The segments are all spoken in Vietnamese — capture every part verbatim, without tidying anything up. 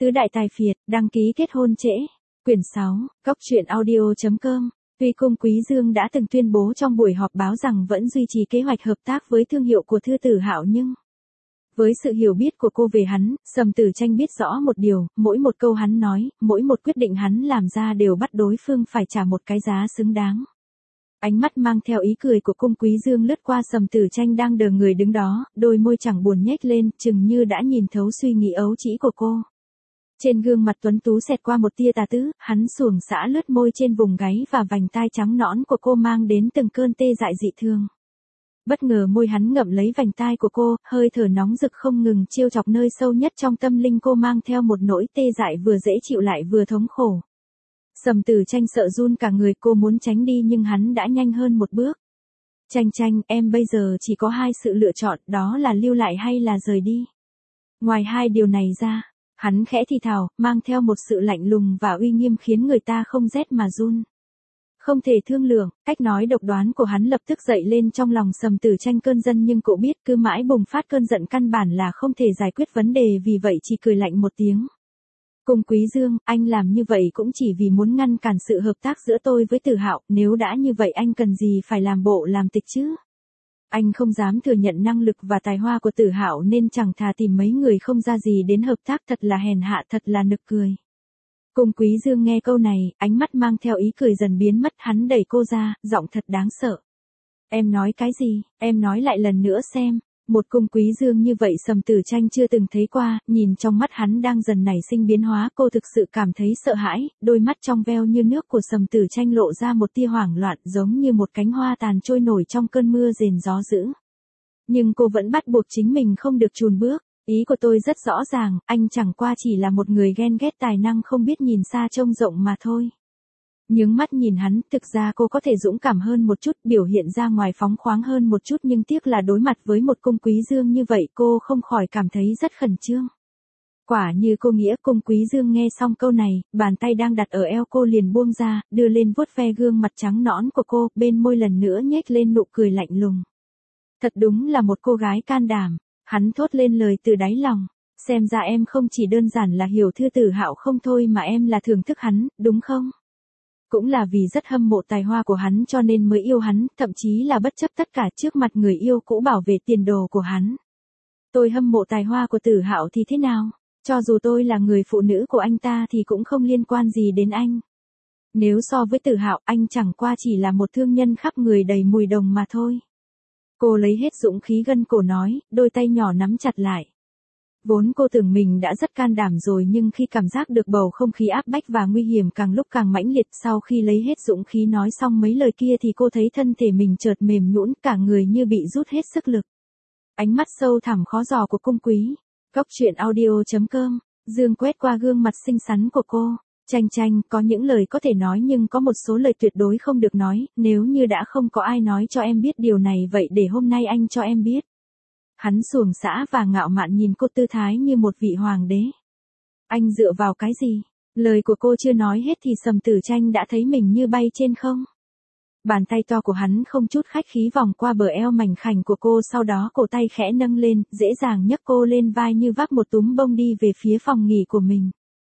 Tứ đại tài phiệt, đăng ký kết hôn trễ. Quyển sáu, Cóc truyện audio chấm com. Tuy Cung Quý Dương đã từng tuyên bố trong buổi họp báo rằng vẫn duy trì kế hoạch hợp tác với thương hiệu của Thư Tử Hạo nhưng với sự hiểu biết của cô về hắn, Sầm Tử Tranh biết rõ một điều, mỗi một câu hắn nói, mỗi một quyết định hắn làm ra đều bắt đối phương phải trả một cái giá xứng đáng. Ánh mắt mang theo ý cười của Cung Quý Dương lướt qua Sầm Tử Tranh đang đờ người đứng đó, đôi môi chẳng buồn nhếch lên, chừng như đã nhìn thấu suy nghĩ ấu trĩ của cô. Trên gương mặt tuấn tú xẹt qua một tia tà tứ, hắn xuồng xã lướt môi trên vùng gáy và vành tai trắng nõn của cô mang đến từng cơn tê dại dị thường. Bất ngờ môi hắn ngậm lấy vành tai của cô, hơi thở nóng rực không ngừng chiêu chọc nơi sâu nhất trong tâm linh cô mang theo một nỗi tê dại vừa dễ chịu lại vừa thống khổ. Sầm Tử Tranh sợ run cả người, cô muốn tránh đi nhưng hắn đã nhanh hơn một bước. Tranh Tranh, em bây giờ chỉ có hai sự lựa chọn, đó là lưu lại hay là rời đi. Ngoài hai điều này ra, hắn khẽ thì thào, mang theo một sự lạnh lùng và uy nghiêm khiến người ta không rét mà run. Không thể thương lượng, cách nói độc đoán của hắn lập tức dậy lên trong lòng Sầm Tử Tranh cơn giận, nhưng cậu biết cứ mãi bùng phát cơn giận căn bản là không thể giải quyết vấn đề, vì vậy chỉ cười lạnh một tiếng. Cung Quý Dương, anh làm như vậy cũng chỉ vì muốn ngăn cản sự hợp tác giữa tôi với Tử Hạo, nếu đã như vậy anh cần gì phải làm bộ làm tịch chứ? Anh không dám thừa nhận năng lực và tài hoa của Tử Hạo nên chẳng thà tìm mấy người không ra gì đến hợp tác, thật là hèn hạ, thật là nực cười. Cung Quý Dương nghe câu này, ánh mắt mang theo ý cười dần biến mất, hắn đẩy cô ra, giọng thật đáng sợ. Em nói cái gì, em nói lại lần nữa xem. Một Cung Quý Dương như vậy Sầm Tử Tranh chưa từng thấy qua, nhìn trong mắt hắn đang dần nảy sinh biến hóa, cô thực sự cảm thấy sợ hãi, đôi mắt trong veo như nước của Sầm Tử Tranh lộ ra một tia hoảng loạn, giống như một cánh hoa tàn trôi nổi trong cơn mưa rền gió dữ. Nhưng cô vẫn bắt buộc chính mình không được chùn bước. Ý của tôi rất rõ ràng, anh chẳng qua chỉ là một người ghen ghét tài năng không biết nhìn xa trông rộng mà thôi. Nhướng mắt nhìn hắn, thực ra cô có thể dũng cảm hơn một chút, biểu hiện ra ngoài phóng khoáng hơn một chút, nhưng tiếc là đối mặt với một Cung Quý Dương như vậy cô không khỏi cảm thấy rất khẩn trương. Quả như cô nghĩa, Cung Quý Dương nghe xong câu này, bàn tay đang đặt ở eo cô liền buông ra, đưa lên vuốt ve gương mặt trắng nõn của cô, bên môi lần nữa nhếch lên nụ cười lạnh lùng. Thật đúng là một cô gái can đảm. Hắn thốt lên lời từ đáy lòng, xem ra em không chỉ đơn giản là hiểu Thư Tử Hạo không thôi mà em là thưởng thức hắn, đúng không? Cũng là vì rất hâm mộ tài hoa của hắn cho nên mới yêu hắn, thậm chí là bất chấp tất cả trước mặt người yêu cũ bảo vệ tiền đồ của hắn. Tôi hâm mộ tài hoa của Tử Hạo thì thế nào? Cho dù tôi là người phụ nữ của anh ta thì cũng không liên quan gì đến anh. Nếu so với Tử Hạo, anh chẳng qua chỉ là một thương nhân khắp người đầy mùi đồng mà thôi. Cô lấy hết dũng khí gân cổ nói, đôi tay nhỏ nắm chặt lại. Vốn cô tưởng mình đã rất can đảm rồi, nhưng khi cảm giác được bầu không khí áp bách và nguy hiểm càng lúc càng mãnh liệt, sau khi lấy hết dũng khí nói xong mấy lời kia thì cô thấy thân thể mình chợt mềm nhũn, cả người như bị rút hết sức lực. Ánh mắt sâu thẳm khó dò của Cung Quý. Cóc truyện audio chấm com. Dương quét qua gương mặt xinh xắn của cô. Tranh Tranh, có những lời có thể nói nhưng có một số lời tuyệt đối không được nói, nếu như đã không có ai nói cho em biết điều này vậy để hôm nay anh cho em biết. Hắn xuồng xã và ngạo mạn nhìn cô, tư thái như một vị hoàng đế. Anh dựa vào cái gì? Lời của cô chưa nói hết thì Sầm Tử Tranh đã thấy mình như bay trên không. Bàn tay to của hắn không chút khách khí vòng qua bờ eo mảnh khảnh của cô, sau đó cổ tay khẽ nâng lên, dễ dàng nhấc cô lên vai như vác một túm bông đi về phía phòng nghỉ của mình.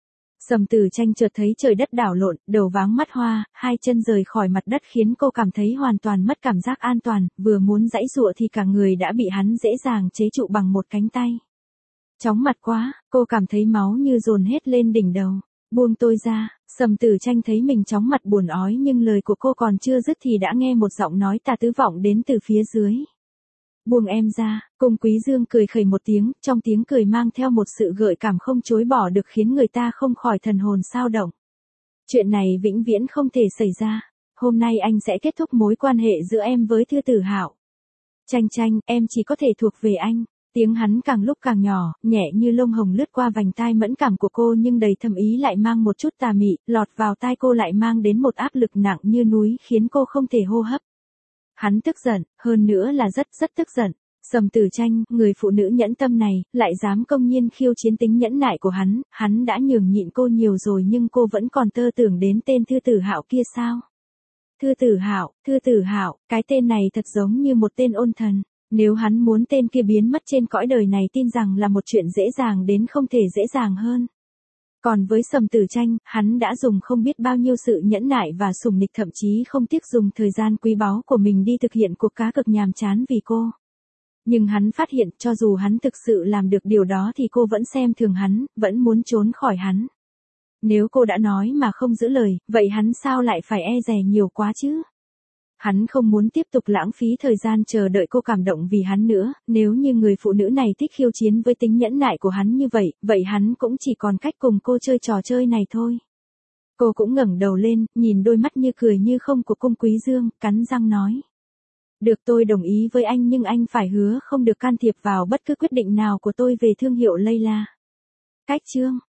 Sầm Tử Tranh chợt thấy trời đất đảo lộn, đầu váng mắt hoa, hai chân rời khỏi mặt đất khiến cô cảm thấy hoàn toàn mất cảm giác an toàn, vừa muốn giãy giụa thì cả người đã bị hắn dễ dàng chế trụ bằng một cánh tay. Chóng mặt quá, cô cảm thấy máu như dồn hết lên đỉnh đầu. Buông tôi ra. Sầm Tử Tranh thấy mình chóng mặt buồn ói nhưng lời của cô còn chưa dứt thì đã nghe một giọng nói tà tứ vọng đến từ phía dưới. Buông em ra. Cung Quý Dương cười khẩy một tiếng, trong tiếng cười mang theo một sự gợi cảm không chối bỏ được khiến người ta không khỏi thần hồn xao động. Chuyện này vĩnh viễn không thể xảy ra. Hôm nay anh sẽ kết thúc mối quan hệ giữa em với Thư Tử Hạo. Tranh Tranh, em chỉ có thể thuộc về anh. Tiếng hắn càng lúc càng nhỏ, nhẹ như lông hồng lướt qua vành tai mẫn cảm của cô nhưng đầy thâm ý lại mang một chút tà mị, lọt vào tai cô lại mang đến một áp lực nặng như núi khiến cô không thể hô hấp. Hắn tức giận, hơn nữa là rất rất tức giận. Sầm Tử Tranh, người phụ nữ nhẫn tâm này, lại dám công nhiên khiêu chiến tính nhẫn nại của hắn, hắn đã nhường nhịn cô nhiều rồi nhưng cô vẫn còn tơ tưởng đến tên Thư Tử Hạo kia sao? Thư Tử Hạo, Thư Tử Hạo, cái tên này thật giống như một tên ôn thần. Nếu hắn muốn tên kia biến mất trên cõi đời này tin rằng là một chuyện dễ dàng đến không thể dễ dàng hơn. Còn với Sầm Tử Tranh, hắn đã dùng không biết bao nhiêu sự nhẫn nại và sủng nịch, thậm chí không tiếc dùng thời gian quý báu của mình đi thực hiện cuộc cá cược nhàm chán vì cô. Nhưng hắn phát hiện cho dù hắn thực sự làm được điều đó thì cô vẫn xem thường hắn, vẫn muốn trốn khỏi hắn. Nếu cô đã nói mà không giữ lời, vậy hắn sao lại phải e dè nhiều quá chứ? Hắn không muốn tiếp tục lãng phí thời gian chờ đợi cô cảm động vì hắn nữa, nếu như người phụ nữ này thích khiêu chiến với tính nhẫn nại của hắn như vậy, vậy hắn cũng chỉ còn cách cùng cô chơi trò chơi này thôi. Cô cũng ngẩng đầu lên, nhìn đôi mắt như cười như không của Cung Quý Dương, cắn răng nói. Được, tôi đồng ý với anh, nhưng anh phải hứa không được can thiệp vào bất cứ quyết định nào của tôi về thương hiệu Layla. Cách chương